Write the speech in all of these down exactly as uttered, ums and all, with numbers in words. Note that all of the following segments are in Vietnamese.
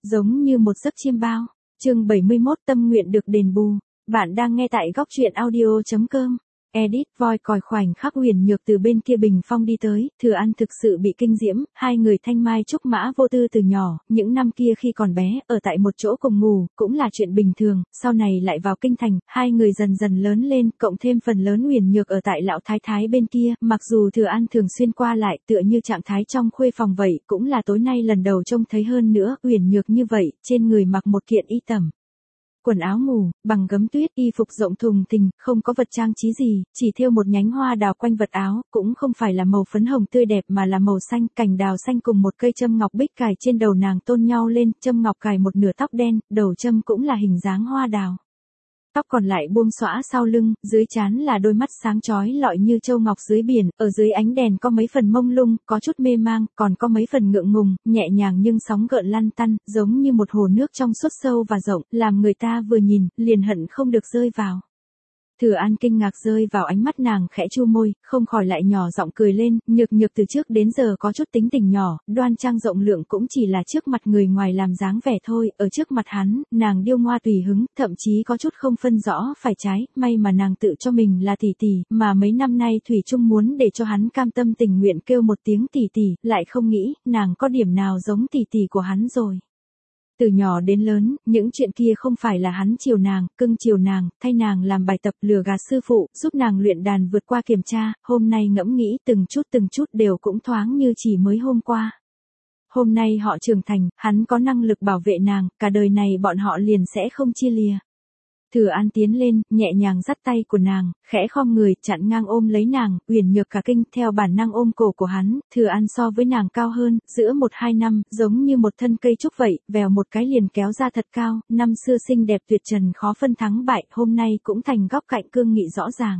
giống như một giấc chiêm bao. Chương bảy mươi mốt tâm nguyện được đền bù. Bạn đang nghe tại góc truyện audio chấm com. Edit voi còi khoảnh khắc Huyền Nhược từ bên kia bình phong đi tới, Thừa An thực sự bị kinh diễm, hai người thanh mai trúc mã vô tư từ nhỏ, những năm kia khi còn bé, ở tại một chỗ cùng ngủ, cũng là chuyện bình thường, sau này lại vào kinh thành, hai người dần dần lớn lên, cộng thêm phần lớn Huyền Nhược ở tại lão thái thái bên kia, mặc dù Thừa An thường xuyên qua lại, tựa như trạng thái trong khuê phòng vậy, cũng là tối nay lần đầu trông thấy hơn nữa, Huyền Nhược như vậy, trên người mặc một kiện y tẩm. Quần áo ngủ, bằng gấm tuyết, y phục rộng thùng thình, không có vật trang trí gì, chỉ thêu một nhánh hoa đào quanh vật áo, cũng không phải là màu phấn hồng tươi đẹp mà là màu xanh, cành đào xanh cùng một cây châm ngọc bích cài trên đầu nàng tôn nhau lên, châm ngọc cài một nửa tóc đen, đầu châm cũng là hình dáng hoa đào. Tóc còn lại buông xõa sau lưng, dưới trán là đôi mắt sáng chói lọi như châu ngọc dưới biển, ở dưới ánh đèn có mấy phần mông lung, có chút mê mang, còn có mấy phần ngượng ngùng, nhẹ nhàng nhưng sóng gợn lăn tăn, giống như một hồ nước trong suốt sâu và rộng, làm người ta vừa nhìn, liền hận không được rơi vào. Thừa An kinh ngạc rơi vào ánh mắt nàng khẽ chu môi, không khỏi lại nhỏ giọng cười lên, Nhược Nhược từ trước đến giờ có chút tính tình nhỏ, đoan trang rộng lượng cũng chỉ là trước mặt người ngoài làm dáng vẻ thôi, ở trước mặt hắn, nàng điêu ngoa tùy hứng, thậm chí có chút không phân rõ phải trái, may mà nàng tự cho mình là tỷ tỷ, mà mấy năm nay thủy chung muốn để cho hắn cam tâm tình nguyện kêu một tiếng tỷ tỷ, lại không nghĩ, nàng có điểm nào giống tỷ tỷ của hắn rồi. Từ nhỏ đến lớn, những chuyện kia không phải là hắn chiều nàng, cưng chiều nàng, thay nàng làm bài tập lừa gạt sư phụ, giúp nàng luyện đàn vượt qua kiểm tra, hôm nay ngẫm nghĩ từng chút từng chút đều cũng thoáng như chỉ mới hôm qua. Hôm nay họ trưởng thành, hắn có năng lực bảo vệ nàng, cả đời này bọn họ liền sẽ không chia lìa. Thừa An tiến lên, nhẹ nhàng dắt tay của nàng, khẽ khom người, chặn ngang ôm lấy nàng, Huyền Nhược cả kinh, theo bản năng ôm cổ của hắn, Thừa An so với nàng cao hơn, giữa một hai năm, giống như một thân cây trúc vậy, vèo một cái liền kéo ra thật cao, năm xưa xinh đẹp tuyệt trần khó phân thắng bại, hôm nay cũng thành góc cạnh cương nghị rõ ràng.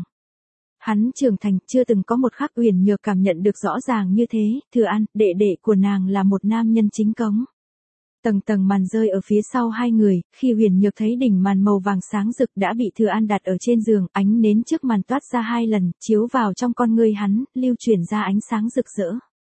Hắn trưởng thành, chưa từng có một khắc Huyền Nhược cảm nhận được rõ ràng như thế, Thừa An, đệ đệ của nàng là một nam nhân chính cống. Tầng tầng màn rơi ở phía sau hai người, khi Huyền Nhược thấy đỉnh màn màu vàng sáng rực đã bị Thừa An đặt ở trên giường, ánh nến trước màn toát ra hai lần, chiếu vào trong con ngươi hắn, lưu chuyển ra ánh sáng rực rỡ.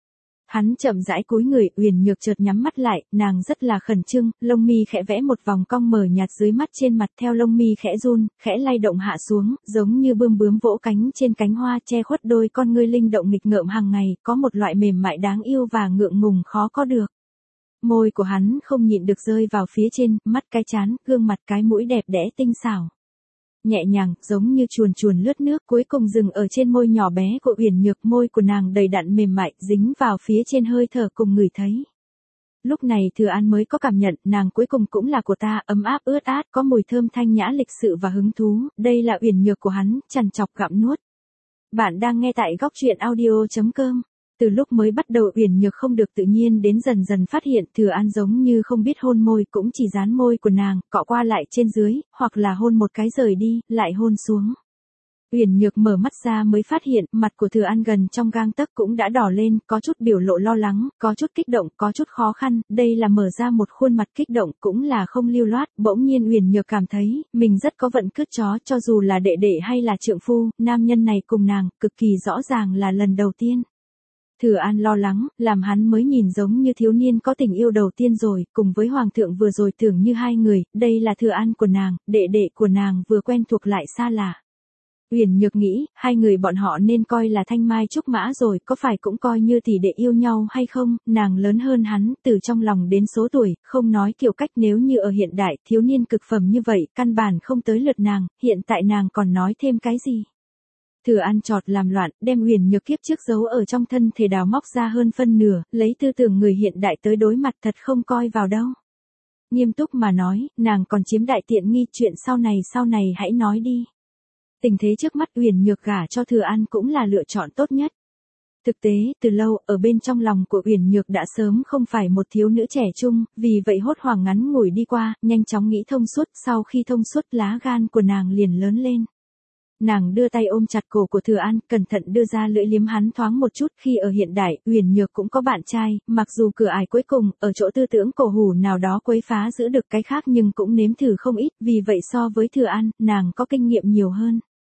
Hắn chậm rãi cúi người, Huyền Nhược chợt nhắm mắt lại, nàng rất là khẩn trương, lông mi khẽ vẽ một vòng cong mờ nhạt dưới mắt trên mặt, theo lông mi khẽ run, khẽ lay động hạ xuống, giống như bươm bướm vỗ cánh trên cánh hoa, che khuất đôi con ngươi linh động nghịch ngợm hàng ngày, có một loại mềm mại đáng yêu và ngượng ngùng khó có được. Môi của hắn không nhịn được rơi vào phía trên, mắt cái trán, gương mặt cái mũi đẹp đẽ tinh xảo. Nhẹ nhàng, giống như chuồn chuồn lướt nước, cuối cùng dừng ở trên môi nhỏ bé của Huyền Nhược, môi của nàng đầy đặn mềm mại, dính vào phía trên hơi thở cùng người thấy. Lúc này Thừa An mới có cảm nhận, nàng cuối cùng cũng là của ta, ấm áp ướt át, có mùi thơm thanh nhã lịch sự và hứng thú, đây là Huyền Nhược của hắn, chằn chọc gặm nuốt. Bạn đang nghe tại góc truyện audio chấm com. Từ lúc mới bắt đầu Huyền Nhược không được tự nhiên đến dần dần phát hiện Thừa An giống như không biết hôn môi, cũng chỉ dán môi của nàng, cọ qua lại trên dưới, hoặc là hôn một cái rời đi, lại hôn xuống. Huyền Nhược mở mắt ra mới phát hiện, mặt của Thừa An gần trong gang tấc cũng đã đỏ lên, có chút biểu lộ lo lắng, có chút kích động, có chút khó khăn, đây là mở ra một khuôn mặt kích động, cũng là không lưu loát, bỗng nhiên Huyền Nhược cảm thấy, mình rất có vận cứt chó, cho dù là đệ đệ hay là trượng phu, nam nhân này cùng nàng, cực kỳ rõ ràng là lần đầu tiên. Thừa An lo lắng, làm hắn mới nhìn giống như thiếu niên có tình yêu đầu tiên rồi, cùng với Hoàng thượng vừa rồi tưởng như hai người, đây là Thừa An của nàng, đệ đệ của nàng vừa quen thuộc lại xa lạ. Huyền Nhược nghĩ, hai người bọn họ nên coi là thanh mai trúc mã rồi, có phải cũng coi như tỷ đệ yêu nhau hay không, nàng lớn hơn hắn, từ trong lòng đến số tuổi, không nói kiểu cách nếu như ở hiện đại, thiếu niên cực phẩm như vậy, căn bản không tới lượt nàng, hiện tại nàng còn nói thêm cái gì. Thừa An chọt làm loạn, đem Huyền Nhược kiếp trước giấu ở trong thân thể đào móc ra hơn phân nửa, lấy tư tưởng người hiện đại tới đối mặt thật không coi vào đâu. Nghiêm túc mà nói, nàng còn chiếm đại tiện nghi, chuyện sau này sau này hãy nói đi. Tình thế trước mắt Huyền Nhược gả cho Thừa An cũng là lựa chọn tốt nhất. Thực tế, từ lâu, ở bên trong lòng của Huyền Nhược đã sớm không phải một thiếu nữ trẻ trung, vì vậy hốt hoảng ngắn ngủi đi qua, nhanh chóng nghĩ thông suốt, sau khi thông suốt lá gan của nàng liền lớn lên. Nàng đưa tay ôm chặt cổ của Thừa An, cẩn thận đưa ra lưỡi liếm hắn thoáng một chút, khi ở hiện đại, Huyền Nhược cũng có bạn trai, mặc dù cửa ải cuối cùng, ở chỗ tư tưởng cổ hủ nào đó quấy phá giữ được cái khác nhưng cũng nếm thử không ít, vì vậy so với Thừa An, nàng có kinh nghiệm nhiều hơn.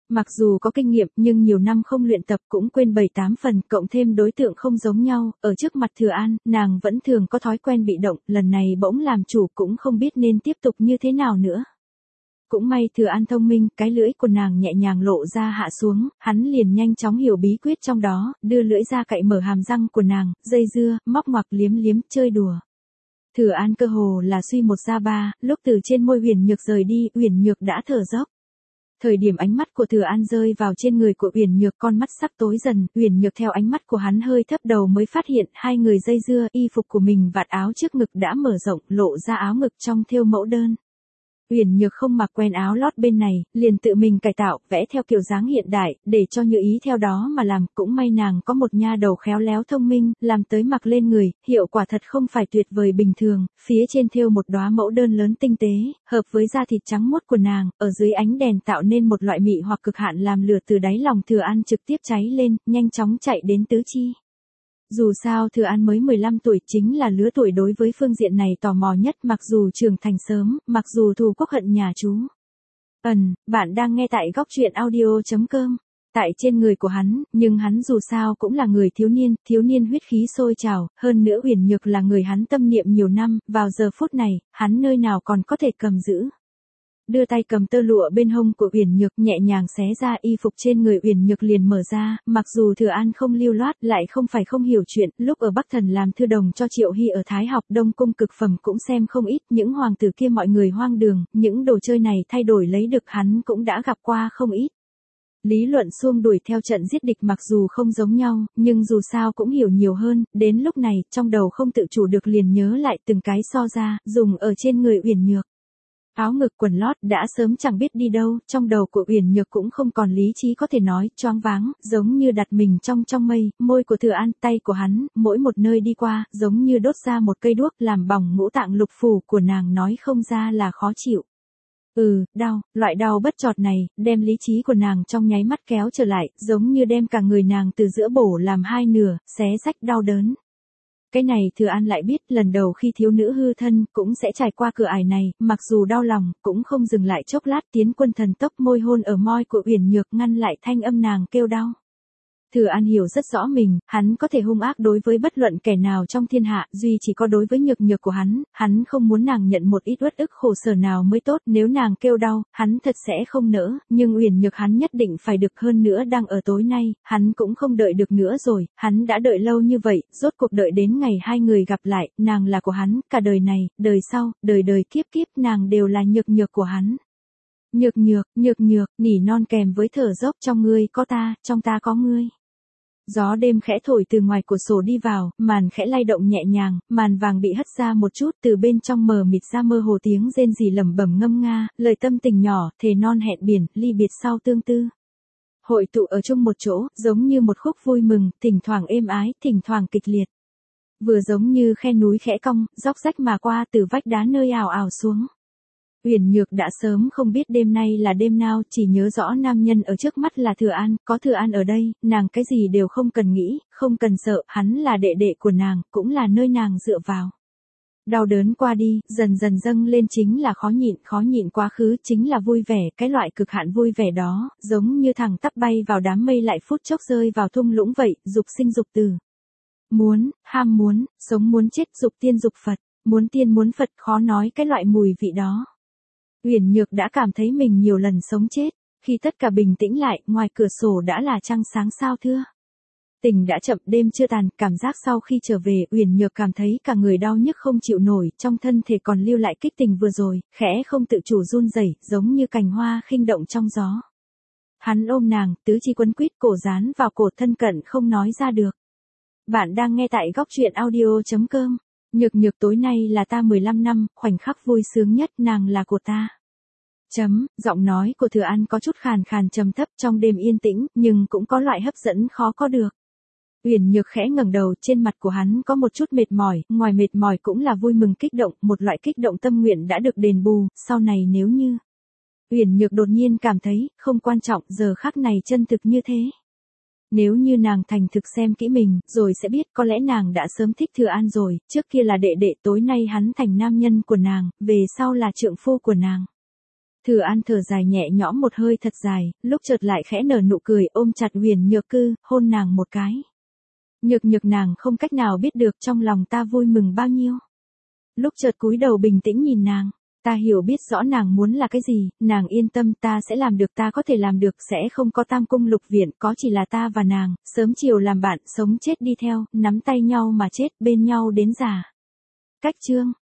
Mặc dù có kinh nghiệm nhưng nhiều năm không luyện tập cũng quên bảy tám phần, cộng thêm đối tượng không giống nhau, ở trước mặt Thừa An, nàng vẫn thường có thói quen bị động, lần này bỗng làm chủ cũng không biết nên tiếp tục như thế nào nữa. Cũng may Thừa An thông minh, cái lưỡi của nàng nhẹ nhàng lộ ra hạ xuống, hắn liền nhanh chóng hiểu bí quyết trong đó, đưa lưỡi ra cạy mở hàm răng của nàng, dây dưa, móc ngoặc liếm liếm, chơi đùa. Thừa An cơ hồ là suy một ra ba, lúc từ trên môi Uyển Nhược rời đi, Uyển Nhược đã thở dốc. Thời điểm ánh mắt của Thừa An rơi vào trên người của Uyển Nhược, con mắt sắp tối dần, Uyển Nhược theo ánh mắt của hắn hơi thấp đầu mới phát hiện hai người dây dưa, y phục của mình vạt áo trước ngực đã mở rộng, lộ ra áo ngực trong thêu mẫu đơn. Uyển Nhược không mặc quen áo lót bên này, liền tự mình cải tạo, vẽ theo kiểu dáng hiện đại, để cho Như Ý theo đó mà làm, cũng may nàng có một nha đầu khéo léo thông minh, làm tới mặc lên người, hiệu quả thật không phải tuyệt vời bình thường, phía trên thêu một đóa mẫu đơn lớn tinh tế, hợp với da thịt trắng muốt của nàng, ở dưới ánh đèn tạo nên một loại mị hoặc cực hạn làm lửa từ đáy lòng Thừa An trực tiếp cháy lên, nhanh chóng chạy đến tứ chi. Dù sao Thừa An mới mười lăm tuổi, chính là lứa tuổi đối với phương diện này tò mò nhất, mặc dù trưởng thành sớm, mặc dù thù quốc hận nhà chú. Ẩn, bạn đang nghe tại góc truyện audio chấm com. Tại trên người của hắn, nhưng hắn dù sao cũng là người thiếu niên, thiếu niên huyết khí sôi trào, hơn nữa Uyển Nhược là người hắn tâm niệm nhiều năm, vào giờ phút này, hắn nơi nào còn có thể cầm giữ. Đưa tay cầm tơ lụa bên hông của Uyển Nhược, nhẹ nhàng xé ra, y phục trên người Uyển Nhược liền mở ra, mặc dù Thừa An không lưu loát, lại không phải không hiểu chuyện, lúc ở Bắc Thần làm thư đồng cho Triệu Hy ở Thái học Đông cung cực phẩm cũng xem không ít, những hoàng tử kia mọi người hoang đường, những đồ chơi này thay đổi lấy được hắn cũng đã gặp qua không ít. Lý luận xuông đuổi theo trận giết địch mặc dù không giống nhau, nhưng dù sao cũng hiểu nhiều hơn, đến lúc này, trong đầu không tự chủ được liền nhớ lại từng cái so ra, dùng ở trên người Uyển Nhược. Áo ngực quần lót đã sớm chẳng biết đi đâu, trong đầu của Uyển Nhược cũng không còn lý trí có thể nói, choáng váng, giống như đặt mình trong trong mây, môi của Thừa An, tay của hắn, mỗi một nơi đi qua, giống như đốt ra một cây đuốc, làm bỏng ngũ tạng lục phủ của nàng, nói không ra là khó chịu. Ừ, đau, loại đau bất chợt này, đem lý trí của nàng trong nháy mắt kéo trở lại, giống như đem cả người nàng từ giữa bổ làm hai nửa, xé rách đau đớn. Cái này Thừa An lại biết, lần đầu khi thiếu nữ hư thân, cũng sẽ trải qua cửa ải này, mặc dù đau lòng, cũng không dừng lại chốc lát, tiến quân thần tốc môi hôn ở môi của Uyển Nhược, ngăn lại thanh âm nàng kêu đau. Thừa An hiểu rất rõ mình, hắn có thể hung ác đối với bất luận kẻ nào trong thiên hạ, duy chỉ có đối với Nhược Nhược của hắn, hắn không muốn nàng nhận một ít uất ức khổ sở nào mới tốt, nếu nàng kêu đau, hắn thật sẽ không nỡ, nhưng Uyển Nhược hắn nhất định phải được, hơn nữa đang ở tối nay, hắn cũng không đợi được nữa rồi, hắn đã đợi lâu như vậy, rốt cuộc đợi đến ngày hai người gặp lại, nàng là của hắn, cả đời này, đời sau, đời đời kiếp kiếp, nàng đều là Nhược Nhược của hắn. Nhược Nhược, Nhược Nhược, nỉ non kèm với thở dốc, trong ngươi có ta, trong ta có ngươi. Gió đêm khẽ thổi từ ngoài cửa sổ đi vào, màn khẽ lay động nhẹ nhàng, màn vàng bị hất ra một chút, từ bên trong mờ mịt ra mơ hồ tiếng rên rỉ lẩm bẩm ngâm nga, lời tâm tình nhỏ, thề non hẹn biển, ly biệt sau tương tư. Hội tụ ở chung một chỗ, giống như một khúc vui mừng, thỉnh thoảng êm ái, thỉnh thoảng kịch liệt. Vừa giống như khe núi khẽ cong, róc rách mà qua từ vách đá nơi ào ào xuống. Uyển Nhược đã sớm không biết đêm nay là đêm nào, chỉ nhớ rõ nam nhân ở trước mắt là Thừa An, có Thừa An ở đây, nàng cái gì đều không cần nghĩ, không cần sợ, hắn là đệ đệ của nàng, cũng là nơi nàng dựa vào. Đau đớn qua đi, dần dần dâng lên chính là khó nhịn, khó nhịn quá khứ chính là vui vẻ, cái loại cực hạn vui vẻ đó, giống như thằng tắp bay vào đám mây lại phút chốc rơi vào thung lũng vậy, dục sinh dục tử. Muốn, ham muốn, sống muốn chết, dục tiên dục Phật, muốn tiên muốn Phật, khó nói cái loại mùi vị đó. Uyển Nhược đã cảm thấy mình nhiều lần sống chết, khi tất cả bình tĩnh lại, ngoài cửa sổ đã là trăng sáng sao thưa. Tình đã chậm, đêm chưa tàn, cảm giác sau khi trở về, Uyển Nhược cảm thấy cả người đau nhức không chịu nổi, trong thân thể còn lưu lại kích tình vừa rồi, khẽ không tự chủ run rẩy, giống như cành hoa khinh động trong gió. Hắn ôm nàng, tứ chi quấn quýt, cổ dán vào cổ, thân cận không nói ra được. Bạn đang nghe tại góc truyện audio chấm com. Nhược Nhược, tối nay là ta mười lăm năm, khoảnh khắc vui sướng nhất, nàng là của ta. Chấm, giọng nói của Thừa An có chút khàn khàn trầm thấp trong đêm yên tĩnh, nhưng cũng có loại hấp dẫn khó có được. Uyển Nhược khẽ ngẩng đầu, trên mặt của hắn có một chút mệt mỏi, ngoài mệt mỏi cũng là vui mừng kích động, một loại kích động tâm nguyện đã được đền bù, sau này nếu như. Uyển Nhược đột nhiên cảm thấy, không quan trọng, giờ khắc này chân thực như thế. Nếu như nàng thành thực xem kỹ mình, rồi sẽ biết có lẽ nàng đã sớm thích Thừa An rồi, trước kia là đệ đệ, tối nay hắn thành nam nhân của nàng, về sau là trượng phu của nàng. Thừa An thở dài nhẹ nhõm một hơi thật dài, lúc chợt lại khẽ nở nụ cười ôm chặt Huyền Nhược Cư, hôn nàng một cái. Nhược nhược nàng không cách nào biết được trong lòng ta vui mừng bao nhiêu. Lúc chợt cúi đầu bình tĩnh nhìn nàng, ta hiểu biết rõ nàng muốn là cái gì, nàng yên tâm ta sẽ làm được, ta có thể làm được, sẽ không có tam cung lục viện, có chỉ là ta và nàng, sớm chiều làm bạn, sống chết đi theo, nắm tay nhau mà chết, bên nhau đến già. Cách chương